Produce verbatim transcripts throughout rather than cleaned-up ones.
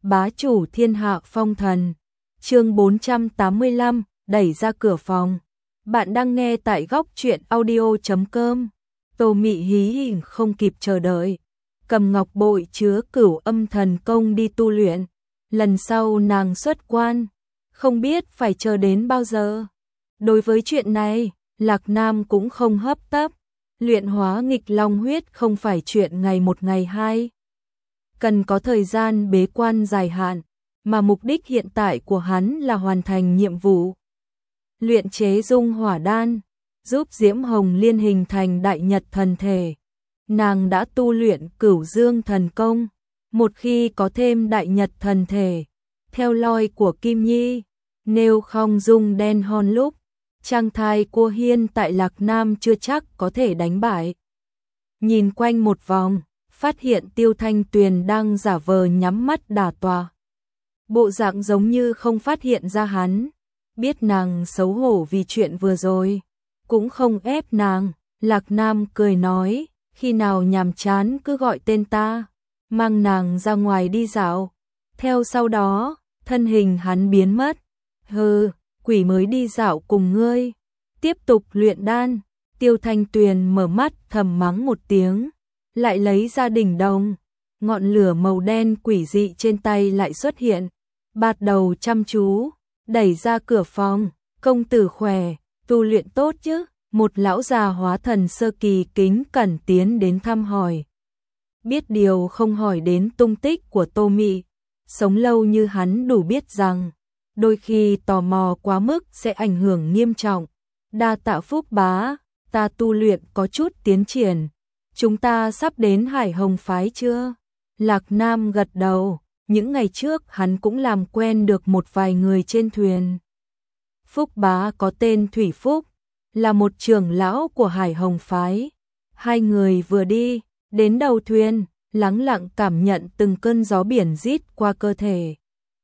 Bá chủ thiên hạ phong thần. Chương bốn trăm tám mươi lăm, đẩy ra cửa phòng. Bạn đang nghe tại góc truyện audio chấm com. Tô Mị hí hỉnh không kịp chờ đợi, cầm ngọc bội chứa cửu âm thần công đi tu luyện. Lần sau nàng xuất quan, không biết phải chờ đến bao giờ. Đối với chuyện này, Lạc Nam cũng không hấp tấp. Luyện hóa nghịch long huyết không phải chuyện ngày một ngày hai. Cần có thời gian bế quan dài hạn, mà mục đích hiện tại của hắn là hoàn thành nhiệm vụ. Luyện chế dung hỏa đan, giúp Diễm Hồng Liên hình thành đại nhật thần thể. Nàng đã tu luyện cửu dương thần công, một khi có thêm đại nhật thần thể, theo loi của Kim Nhi, nếu không dung đen hòn lúc, trang thai của Hiên tại Lạc Nam chưa chắc có thể đánh bại. Nhìn quanh một vòng, phát hiện Tiêu Thanh Tuyền đang giả vờ nhắm mắt đả tọa. Bộ dạng giống như không phát hiện ra hắn, biết nàng xấu hổ vì chuyện vừa rồi, cũng không ép nàng. Lạc Nam cười nói, khi nào nhàm chán cứ gọi tên ta, mang nàng ra ngoài đi dạo. Theo sau đó, thân hình hắn biến mất. Hừ, quỷ mới đi dạo cùng ngươi, tiếp tục luyện đan. Tiêu Thanh Tuyền mở mắt thầm mắng một tiếng, lại lấy ra đỉnh đồng, ngọn lửa màu đen quỷ dị trên tay lại xuất hiện, bạt đầu chăm chú, đẩy ra cửa phòng. Công tử khỏe, tu luyện tốt chứ? Một lão già hóa thần sơ kỳ kính cẩn tiến đến thăm hỏi. Biết điều không hỏi đến tung tích của Tô Mị, sống lâu như hắn đủ biết rằng, đôi khi tò mò quá mức sẽ ảnh hưởng nghiêm trọng. Đa tạ Phúc bá, ta tu luyện có chút tiến triển. Chúng ta sắp đến Hải Hồng phái chưa? Lạc Nam gật đầu, những ngày trước hắn cũng làm quen được một vài người trên thuyền. Phúc bá có tên Thủy Phúc, là một trưởng lão của Hải Hồng phái. Hai người vừa đi, đến đầu thuyền, lắng lặng cảm nhận từng cơn gió biển rít qua cơ thể.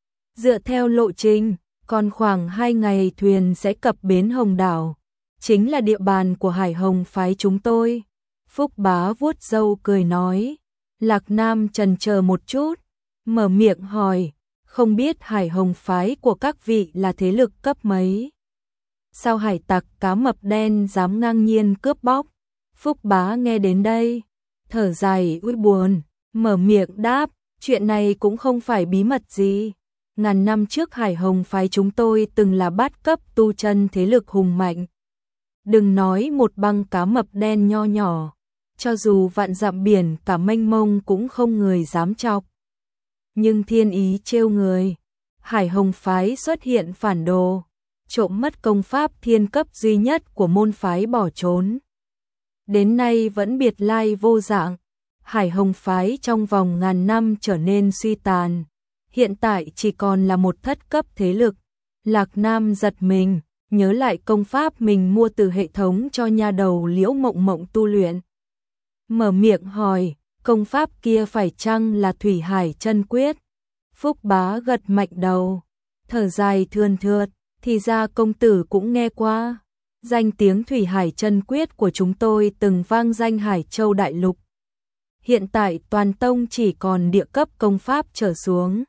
Dựa theo lộ trình, còn khoảng hai ngày thuyền sẽ cập bến Hồng Đảo, chính là địa bàn của Hải Hồng phái chúng tôi. Phúc bá vuốt râu cười nói. Lạc Nam chần chờ một chút, mở miệng hỏi, không biết Hải Hồng phái của các vị là thế lực cấp mấy? Sao hải tặc cá mập đen dám ngang nhiên cướp bóc? Phúc bá nghe đến đây, thở dài ui buồn, mở miệng đáp, chuyện này cũng không phải bí mật gì. Ngàn năm trước Hải Hồng phái chúng tôi từng là bát cấp tu chân thế lực hùng mạnh. Đừng nói một băng cá mập đen nho nhỏ, cho dù vạn dặm biển cả mênh mông cũng không người dám chọc. Nhưng thiên ý trêu người, Hải Hồng phái xuất hiện phản đồ, trộm mất công pháp thiên cấp duy nhất của môn phái bỏ trốn. Đến nay vẫn biệt lai vô dạng, Hải Hồng phái trong vòng ngàn năm trở nên suy tàn, hiện tại chỉ còn là một thất cấp thế lực. Lạc Nam giật mình, nhớ lại công pháp mình mua từ hệ thống cho nha đầu Liễu Mộng Mộng tu luyện. Mở miệng hỏi, công pháp kia phải chăng là Thủy Hải Chân Quyết? Phúc bá gật mạnh đầu, thở dài thườn thượt, thì ra công tử cũng nghe qua. Danh tiếng Thủy Hải Chân Quyết của chúng tôi từng vang danh Hải Châu Đại Lục. Hiện tại toàn tông chỉ còn địa cấp công pháp trở xuống.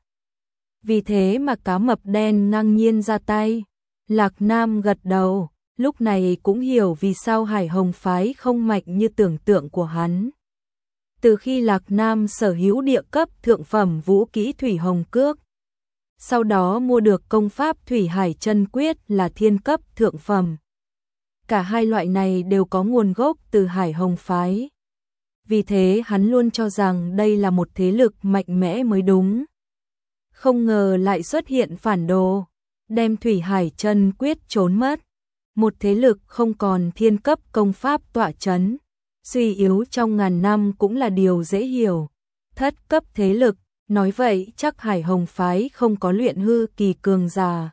Vì thế mà cá mập đen ngang nhiên ra tay. Lạc Nam gật đầu, lúc này cũng hiểu vì sao Hải Hồng phái không mạnh như tưởng tượng của hắn. Từ khi Lạc Nam sở hữu địa cấp thượng phẩm vũ kỹ Thủy Hồng Cước, sau đó mua được công pháp Thủy Hải Chân Quyết là thiên cấp thượng phẩm. Cả hai loại này đều có nguồn gốc từ Hải Hồng phái. Vì thế hắn luôn cho rằng đây là một thế lực mạnh mẽ mới đúng. Không ngờ lại xuất hiện phản đồ, đem Thủy Hải Chân Quyết trốn mất. Một thế lực không còn thiên cấp công pháp tọa chấn, suy yếu trong ngàn năm cũng là điều dễ hiểu. Thất cấp thế lực, nói vậy chắc Hải Hồng phái không có luyện hư kỳ cường giả.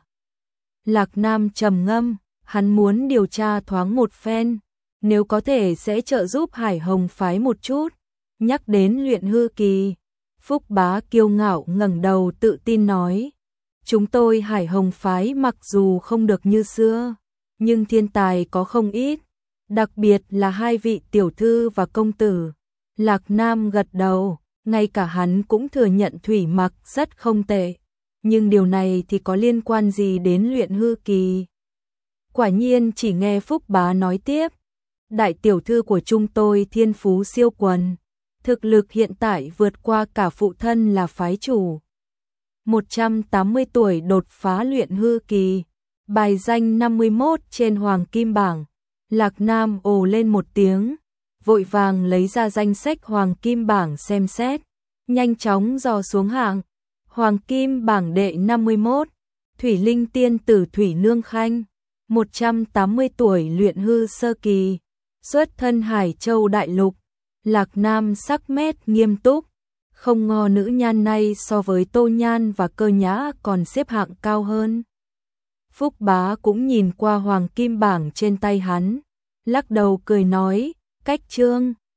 Lạc Nam trầm ngâm, hắn muốn điều tra thoáng một phen, nếu có thể sẽ trợ giúp Hải Hồng phái một chút. Nhắc đến luyện hư kỳ, Phúc bá kiêu ngạo ngẩng đầu tự tin nói, chúng tôi Hải Hồng phái mặc dù không được như xưa, nhưng thiên tài có không ít, đặc biệt là hai vị tiểu thư và công tử. Lạc Nam gật đầu, ngay cả hắn cũng thừa nhận Thủy Mặc rất không tệ. Nhưng điều này thì có liên quan gì đến luyện hư kỳ? Quả nhiên chỉ nghe Phúc Bá nói tiếp. Đại tiểu thư của chúng tôi thiên phú siêu quần. Thực lực hiện tại vượt qua cả phụ thân là phái chủ. một trăm tám mươi tuổi đột phá luyện hư kỳ. Bài danh năm mươi mốt trên Hoàng Kim Bảng. Lạc Nam ồ lên một tiếng. Vội vàng lấy ra danh sách Hoàng Kim Bảng xem xét. Nhanh chóng dò xuống hạng. Hoàng Kim Bảng đệ năm mươi mốt. Thủy Linh Tiên Tử Thủy Nương Khanh. một trăm tám mươi tuổi luyện hư sơ kỳ. Xuất thân Hải Châu Đại Lục. Lạc Nam sắc mét nghiêm túc. Không ngờ nữ nhan này so với Tô Nhan và Cơ Nhã còn xếp hạng cao hơn. Phúc Bá cũng nhìn qua Hoàng Kim Bảng trên tay hắn. Lắc đầu cười nói, cách chương.